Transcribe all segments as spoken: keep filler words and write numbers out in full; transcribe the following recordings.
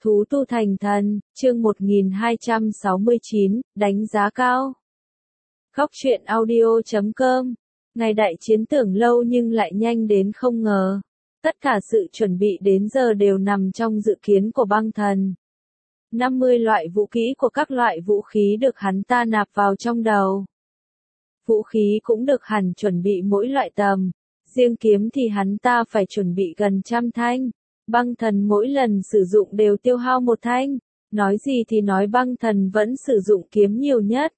Thú tu thành thần, chương một nghìn hai trăm sáu mươi chín, đánh giá cao. Góc truyện audio chấm com. Ngày đại chiến tưởng lâu nhưng lại nhanh đến không ngờ. Tất cả sự chuẩn bị đến giờ đều nằm trong dự kiến của băng thần. năm mươi loại vũ kỹ của các loại vũ khí được hắn ta nạp vào trong đầu. Vũ khí cũng được hẳn chuẩn bị mỗi loại tầm. Riêng kiếm thì hắn ta phải chuẩn bị gần trăm thanh. Băng thần mỗi lần sử dụng đều tiêu hao một thanh. Nói gì thì nói băng thần vẫn sử dụng kiếm nhiều nhất.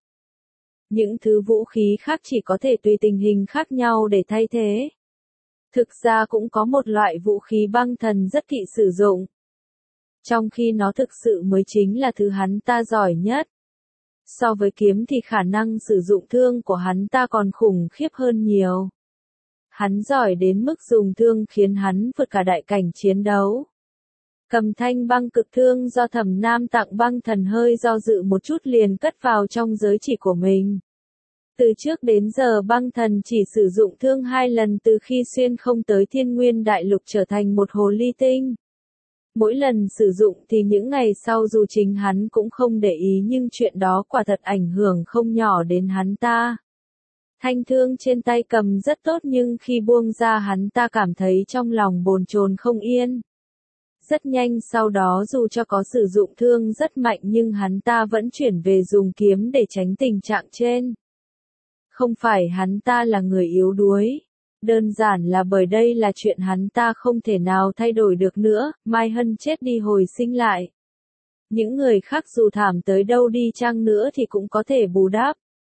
Những thứ vũ khí khác chỉ có thể tùy tình hình khác nhau để thay thế. Thực ra cũng có một loại vũ khí băng thần rất kỵ sử dụng. Trong khi nó thực sự mới chính là thứ hắn ta giỏi nhất. So với kiếm thì khả năng sử dụng thương của hắn ta còn khủng khiếp hơn nhiều. Hắn giỏi đến mức dùng thương khiến hắn vượt cả đại cảnh chiến đấu. Cầm thanh băng cực thương do Thẩm Nam tặng băng thần hơi do dự một chút liền cất vào trong giới chỉ của mình. Từ trước đến giờ băng thần chỉ sử dụng thương hai lần từ khi xuyên không tới Thiên Nguyên Đại Lục trở thành một hồ ly tinh. Mỗi lần sử dụng thì những ngày sau dù chính hắn cũng không để ý nhưng chuyện đó quả thật ảnh hưởng không nhỏ đến hắn ta. Thanh thương trên tay cầm rất tốt nhưng khi buông ra hắn ta cảm thấy trong lòng bồn chồn không yên. Rất nhanh sau đó dù cho có sử dụng thương rất mạnh nhưng hắn ta vẫn chuyển về dùng kiếm để tránh tình trạng trên. Không phải hắn ta là người yếu đuối. Đơn giản là bởi đây là chuyện hắn ta không thể nào thay đổi được nữa, Mai Hân chết đi hồi sinh lại. Những người khác dù thảm tới đâu đi chăng nữa thì cũng có thể bù đắp.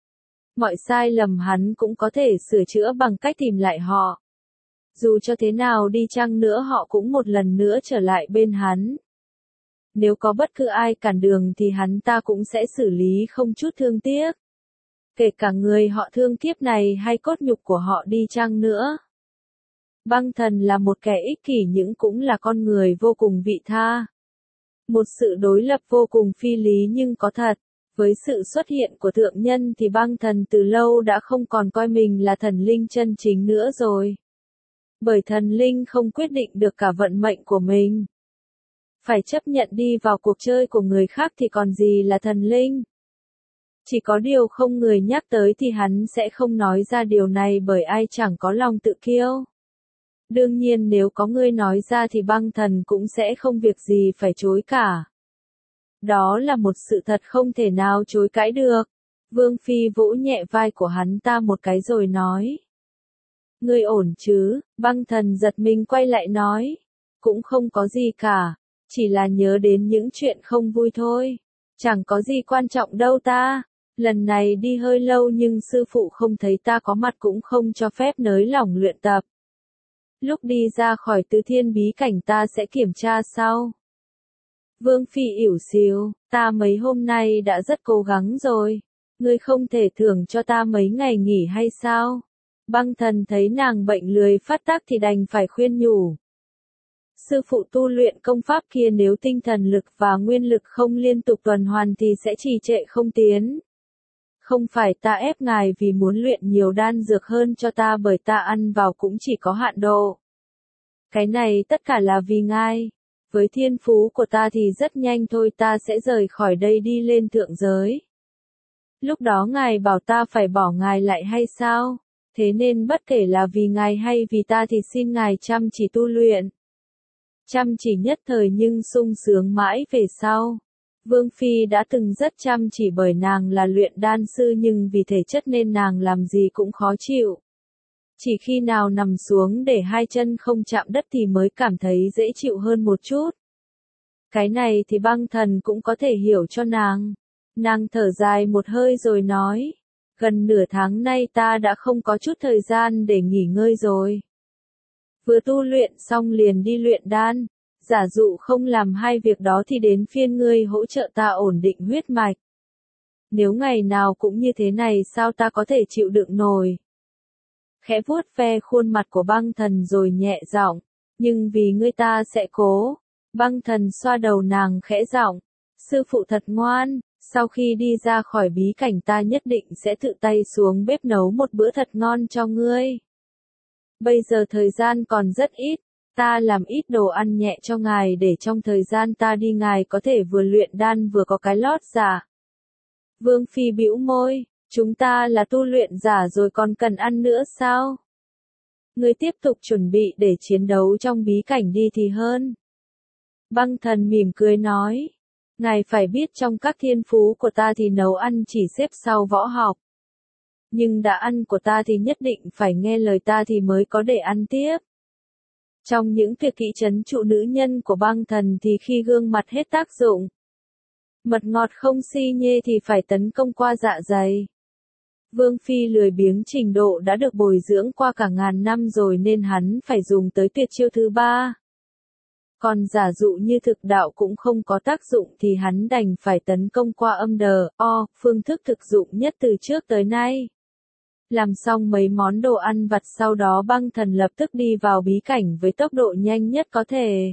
Mọi sai lầm hắn cũng có thể sửa chữa bằng cách tìm lại họ. Dù cho thế nào đi chăng nữa họ cũng một lần nữa trở lại bên hắn. Nếu có bất cứ ai cản đường thì hắn ta cũng sẽ xử lý không chút thương tiếc. Kể cả người họ thương kiếp này hay cốt nhục của họ đi chăng nữa. Băng thần là một kẻ ích kỷ nhưng cũng là con người vô cùng vị tha. Một sự đối lập vô cùng phi lý nhưng có thật. Với sự xuất hiện của thượng nhân thì băng thần từ lâu đã không còn coi mình là thần linh chân chính nữa rồi. Bởi thần linh không quyết định được cả vận mệnh của mình. Phải chấp nhận đi vào cuộc chơi của người khác thì còn gì là thần linh. Chỉ có điều không người nhắc tới thì hắn sẽ không nói ra điều này bởi ai chẳng có lòng tự kiêu. Đương nhiên nếu có người nói ra thì băng thần cũng sẽ không việc gì phải chối cả. Đó là một sự thật không thể nào chối cãi được. Vương Phi vỗ nhẹ vai của hắn ta một cái rồi nói. Ngươi ổn chứ? Băng thần giật mình quay lại nói. Cũng không có gì cả. Chỉ là nhớ đến những chuyện không vui thôi. Chẳng có gì quan trọng đâu ta. Lần này đi hơi lâu nhưng sư phụ không thấy ta có mặt cũng không cho phép nới lỏng luyện tập. Lúc đi ra khỏi Tứ Thiên bí cảnh ta sẽ kiểm tra sau. Vương Phi ỉu xìu, ta mấy hôm nay đã rất cố gắng rồi. Ngươi không thể thưởng cho ta mấy ngày nghỉ hay sao? Băng thần thấy nàng bệnh lười phát tác thì đành phải khuyên nhủ. Sư phụ tu luyện công pháp kia nếu tinh thần lực và nguyên lực không liên tục tuần hoàn thì sẽ trì trệ không tiến. Không phải ta ép ngài vì muốn luyện nhiều đan dược hơn cho ta bởi ta ăn vào cũng chỉ có hạn độ. Cái này tất cả là vì ngài. Với thiên phú của ta thì rất nhanh thôi ta sẽ rời khỏi đây đi lên thượng giới. Lúc đó ngài bảo ta phải bỏ ngài lại hay sao? Thế nên bất kể là vì ngài hay vì ta thì xin ngài chăm chỉ tu luyện. Chăm chỉ nhất thời nhưng sung sướng mãi về sau. Vương Phi đã từng rất chăm chỉ bởi nàng là luyện đan sư nhưng vì thể chất nên nàng làm gì cũng khó chịu. Chỉ khi nào nằm xuống để hai chân không chạm đất thì mới cảm thấy dễ chịu hơn một chút. Cái này thì băng thần cũng có thể hiểu cho nàng. Nàng thở dài một hơi rồi nói. Gần nửa tháng nay ta đã không có chút thời gian để nghỉ ngơi rồi. Vừa tu luyện xong liền đi luyện đan. Giả dụ không làm hai việc đó thì đến phiên ngươi hỗ trợ ta ổn định huyết mạch. Nếu ngày nào cũng như thế này sao ta có thể chịu đựng nổi. Khẽ vuốt ve khuôn mặt của băng thần rồi nhẹ giọng. Nhưng vì ngươi ta sẽ cố. Băng thần xoa đầu nàng khẽ giọng. Sư phụ thật ngoan. Sau khi đi ra khỏi bí cảnh ta nhất định sẽ tự tay xuống bếp nấu một bữa thật ngon cho ngươi. Bây giờ thời gian còn rất ít. Ta làm ít đồ ăn nhẹ cho ngài để trong thời gian ta đi ngài có thể vừa luyện đan vừa có cái lót giả. Vương Phi bĩu môi, chúng ta là tu luyện giả rồi còn cần ăn nữa sao? Ngươi tiếp tục chuẩn bị để chiến đấu trong bí cảnh đi thì hơn. Băng Thần mỉm cười nói, ngài phải biết trong các thiên phú của ta thì nấu ăn chỉ xếp sau võ học. Nhưng đã ăn của ta thì nhất định phải nghe lời ta thì mới có để ăn tiếp. Trong những tuyệt kỹ trấn trụ nữ nhân của Băng Thần thì khi gương mặt hết tác dụng, mật ngọt không si nhê thì phải tấn công qua dạ dày. Vương Phi lười biếng trình độ đã được bồi dưỡng qua cả ngàn năm rồi nên hắn phải dùng tới tuyệt chiêu thứ ba. Còn giả dụ như thực đạo cũng không có tác dụng thì hắn đành phải tấn công qua âm đờ, o, phương thức thực dụng nhất từ trước tới nay. Làm xong mấy món đồ ăn vặt sau đó Băng Thần lập tức đi vào bí cảnh với tốc độ nhanh nhất có thể.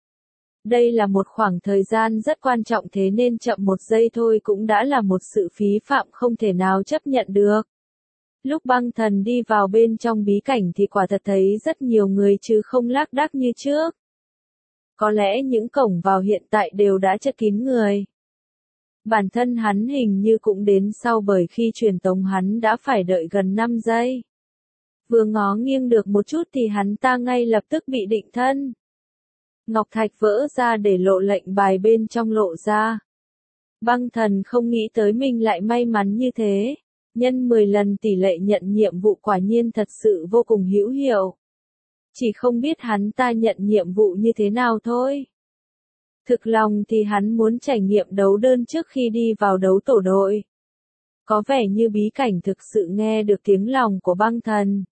Đây là một khoảng thời gian rất quan trọng thế nên chậm một giây thôi cũng đã là một sự phí phạm không thể nào chấp nhận được. Lúc Băng Thần đi vào bên trong bí cảnh thì quả thật thấy rất nhiều người chứ không lác đác như trước. Có lẽ những cổng vào hiện tại đều đã chật kín người. Bản thân hắn hình như cũng đến sau bởi khi truyền tống hắn đã phải đợi gần năm giây. Vừa ngó nghiêng được một chút thì hắn ta ngay lập tức bị định thân. Ngọc thạch vỡ ra để lộ lệnh bài bên trong lộ ra. Băng Thần không nghĩ tới mình lại may mắn như thế. Nhân mười lần tỷ lệ nhận nhiệm vụ quả nhiên thật sự vô cùng hữu hiệu. Chỉ không biết hắn ta nhận nhiệm vụ như thế nào thôi. Thực lòng thì hắn muốn trải nghiệm đấu đơn trước khi đi vào đấu tổ đội. Có vẻ như bí cảnh thực sự nghe được tiếng lòng của Băng Thần.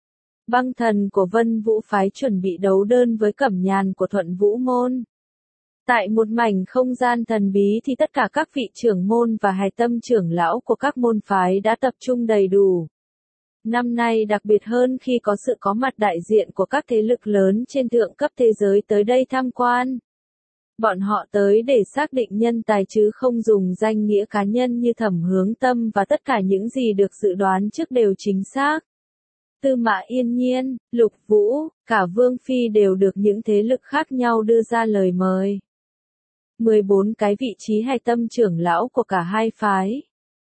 Băng Thần của Vân Vũ phái chuẩn bị đấu đơn với Cẩm Nhàn của Thuận Vũ môn. Tại một mảnh không gian thần bí thì tất cả các vị trưởng môn và hài tâm trưởng lão của các môn phái đã tập trung đầy đủ. Năm nay đặc biệt hơn khi có sự có mặt đại diện của các thế lực lớn trên thượng cấp thế giới tới đây tham quan. Bọn họ tới để xác định nhân tài chứ không dùng danh nghĩa cá nhân như Thẩm Hướng Tâm và tất cả những gì được dự đoán trước đều chính xác. Tư Mã Yên Nhiên, Lục Vũ, cả Vương Phi đều được những thế lực khác nhau đưa ra lời mời. mười bốn cái vị trí hài tâm trưởng lão của cả hai phái.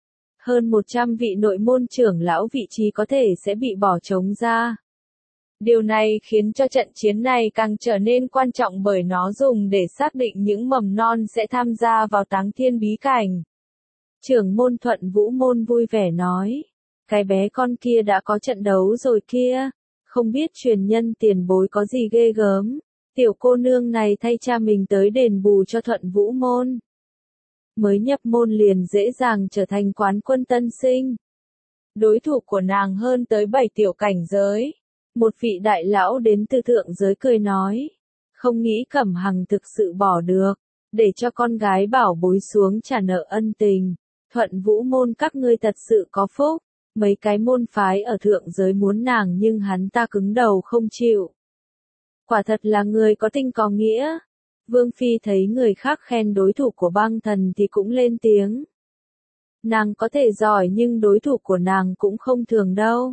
Hơn một trăm vị nội môn trưởng lão vị trí có thể sẽ bị bỏ trống ra. Điều này khiến cho trận chiến này càng trở nên quan trọng bởi nó dùng để xác định những mầm non sẽ tham gia vào Táng Thiên bí cảnh. Trưởng môn Thuận Vũ môn vui vẻ nói. Cái bé con kia đã có trận đấu rồi kia. Không biết truyền nhân tiền bối có gì ghê gớm. Tiểu cô nương này thay cha mình tới đền bù cho Thuận Vũ môn. Mới nhập môn liền dễ dàng trở thành quán quân tân sinh. Đối thủ của nàng hơn tới bảy tiểu cảnh giới. Một vị đại lão đến từ thượng giới cười nói. Không nghĩ Cẩm Hằng thực sự bỏ được. Để cho con gái bảo bối xuống trả nợ ân tình. Thuận Vũ môn các ngươi thật sự có phúc. Mấy cái môn phái ở thượng giới muốn nàng nhưng hắn ta cứng đầu không chịu. Quả thật là người có tình có nghĩa. Vương Phi thấy người khác khen đối thủ của Băng Thần thì cũng lên tiếng. Nàng có thể giỏi nhưng đối thủ của nàng cũng không thường đâu.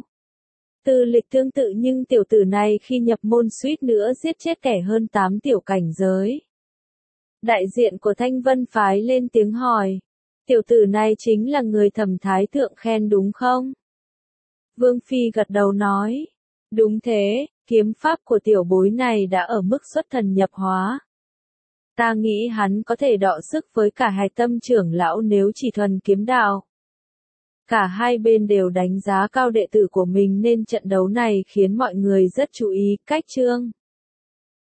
Tư lịch tương tự nhưng tiểu tử này khi nhập môn suýt nữa giết chết kẻ hơn tám tiểu cảnh giới. Đại diện của Thanh Vân phái lên tiếng hỏi. Tiểu tử này chính là người Thẩm Thái Thượng khen đúng không? Vương Phi gật đầu nói. Đúng thế, kiếm pháp của tiểu bối này đã ở mức xuất thần nhập hóa. Ta nghĩ hắn có thể đọ sức với cả hài tâm trưởng lão nếu chỉ thuần kiếm đạo. Cả hai bên đều đánh giá cao đệ tử của mình nên trận đấu này khiến mọi người rất chú ý cách chương.